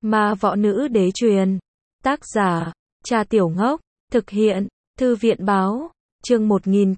Ma Võ Nữ Đế truyền. Tác giả, Cha Tiểu Ngốc. Thực hiện, Thư viện Báo. Chương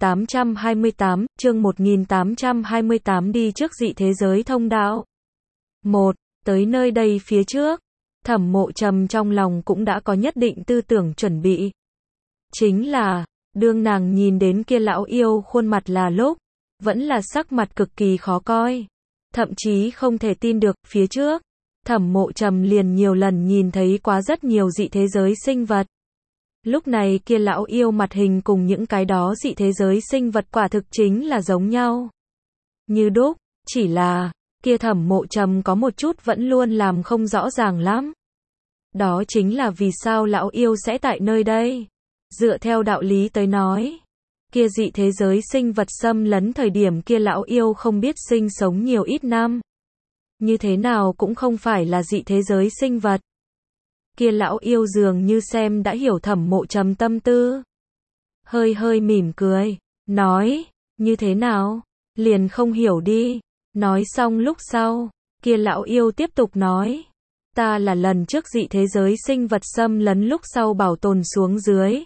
1828 đi trước dị thế giới thông đạo. 1. Tới nơi đây phía trước, Thẩm Mộ Trầm trong lòng cũng đã có nhất định tư tưởng chuẩn bị. Chính là, đương nàng nhìn đến kia lão yêu khuôn mặt là lúc, vẫn là sắc mặt cực kỳ khó coi. Thậm chí không thể tin được, phía trước, Thẩm Mộ Trầm liền nhiều lần nhìn thấy quá rất nhiều dị thế giới sinh vật. Lúc này kia lão yêu mặt hình cùng những cái đó dị thế giới sinh vật quả thực chính là giống nhau. Như đúc, chỉ là, kia Thẩm Mộ Trầm có một chút vẫn luôn làm không rõ ràng lắm. Đó chính là vì sao lão yêu sẽ tại nơi đây. Dựa theo đạo lý tới nói, kia dị thế giới sinh vật xâm lấn thời điểm kia lão yêu không biết sinh sống nhiều ít năm. Như thế nào cũng không phải là dị thế giới sinh vật. Kia lão yêu dường như xem đã hiểu Thẩm Mộ Trầm tâm tư. Hơi hơi mỉm cười, nói, như thế nào, liền không hiểu đi. Nói xong lúc sau, kia lão yêu tiếp tục nói, ta là lần trước dị thế giới sinh vật xâm lấn lúc sau bảo tồn xuống dưới.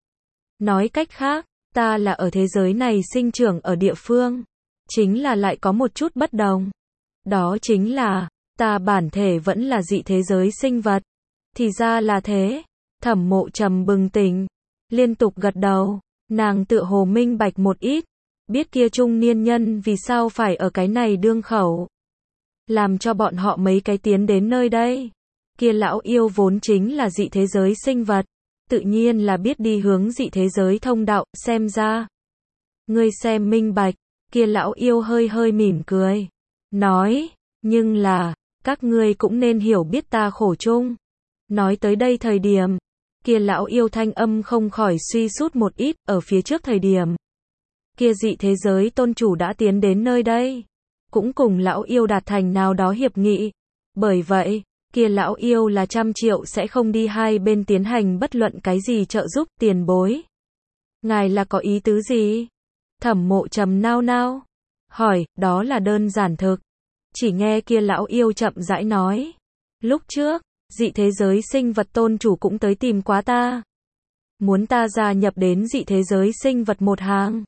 Nói cách khác, ta là ở thế giới này sinh trưởng ở địa phương, chính là lại có một chút bất đồng. Đó chính là, ta bản thể vẫn là dị thế giới sinh vật. Thì ra là thế. Thẩm Mộ Trầm bừng tỉnh, liên tục gật đầu, nàng tựa hồ minh bạch một ít, biết kia trung niên nhân vì sao phải ở cái này đương khẩu, làm cho bọn họ mấy cái tiến đến nơi đây. Kia lão yêu vốn chính là dị thế giới sinh vật, tự nhiên là biết đi hướng dị thế giới thông đạo, xem ra. Ngươi xem minh bạch, kia lão yêu hơi hơi mỉm cười, nói, nhưng là, các ngươi cũng nên hiểu biết ta khổ chung. Nói tới đây thời điểm, kia lão yêu thanh âm không khỏi suy sút một ít, ở phía trước thời điểm. Kia dị thế giới tôn chủ đã tiến đến nơi đây, cũng cùng lão yêu đạt thành nào đó hiệp nghị. Bởi vậy, kia lão yêu là 100 triệu sẽ không đi hai bên tiến hành bất luận cái gì trợ giúp, tiền bối. Ngài là có ý tứ gì? Thẩm Mộ Trầm nao nao, hỏi, đó là đơn giản thực. Chỉ nghe kia lão yêu chậm rãi nói, lúc trước, dị thế giới sinh vật tôn chủ cũng tới tìm quá ta. Muốn ta gia nhập đến dị thế giới sinh vật một hàng.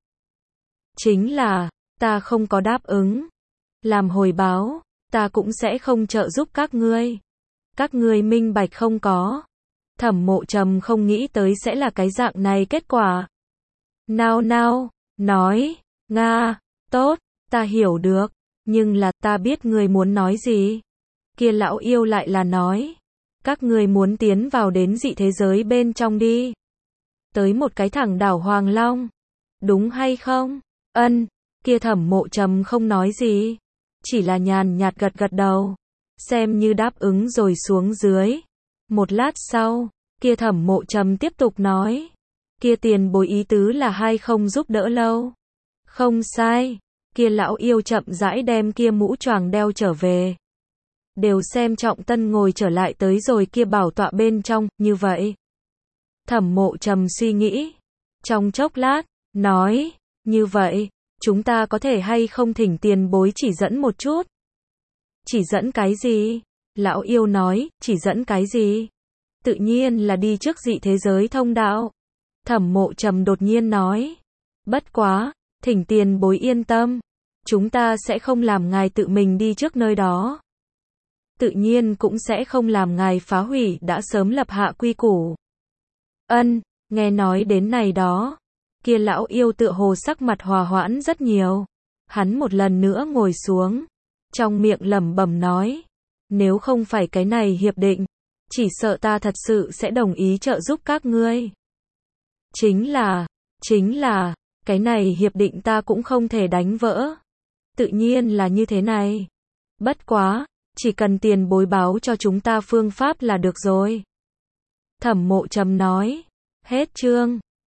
Chính là, ta không có đáp ứng. Làm hồi báo, ta cũng sẽ không trợ giúp các ngươi. Các ngươi minh bạch không có. Thẩm Mộ Trầm không nghĩ tới sẽ là cái dạng này kết quả. Nao nao, nói, Nga, tốt, ta hiểu được, nhưng là ta biết ngươi muốn nói gì. Kia lão yêu lại là nói, các ngươi muốn tiến vào đến dị thế giới bên trong đi. Tới một cái thẳng đảo Hoàng Long. Đúng hay không? Ân, kia Thẩm Mộ Trầm không nói gì. Chỉ là nhàn nhạt gật gật đầu. Xem như đáp ứng rồi xuống dưới. Một lát sau, kia Thẩm Mộ Trầm tiếp tục nói. Kia tiền bối ý tứ là hay không giúp đỡ lâu. Không sai. Kia lão yêu chậm rãi đem kia mũ choàng đeo trở về. Đều xem trọng tân ngồi trở lại tới rồi kia bảo tọa bên trong, như vậy. Thẩm Mộ Trầm suy nghĩ. Trong chốc lát, nói, như vậy, chúng ta có thể hay không thỉnh tiền bối chỉ dẫn một chút? Chỉ dẫn cái gì? Lão yêu nói, chỉ dẫn cái gì? Tự nhiên là đi trước dị thế giới thông đạo. Thẩm Mộ Trầm đột nhiên nói. Bất quá, thỉnh tiền bối yên tâm. Chúng ta sẽ không làm ngài tự mình đi trước nơi đó. Tự nhiên cũng sẽ không làm ngài phá hủy đã sớm lập hạ quy củ. Ân, nghe nói đến này đó. Kia lão yêu tựa hồ sắc mặt hòa hoãn rất nhiều. Hắn một lần nữa ngồi xuống. Trong miệng lẩm bẩm nói. Nếu không phải cái này hiệp định, chỉ sợ ta thật sự sẽ đồng ý trợ giúp các ngươi. Chính là, cái này hiệp định ta cũng không thể đánh vỡ. Tự nhiên là như thế này. Bất quá, chỉ cần tiền bối báo cho chúng ta phương pháp là được rồi. Thẩm Mộ Trầm nói. Hết chương.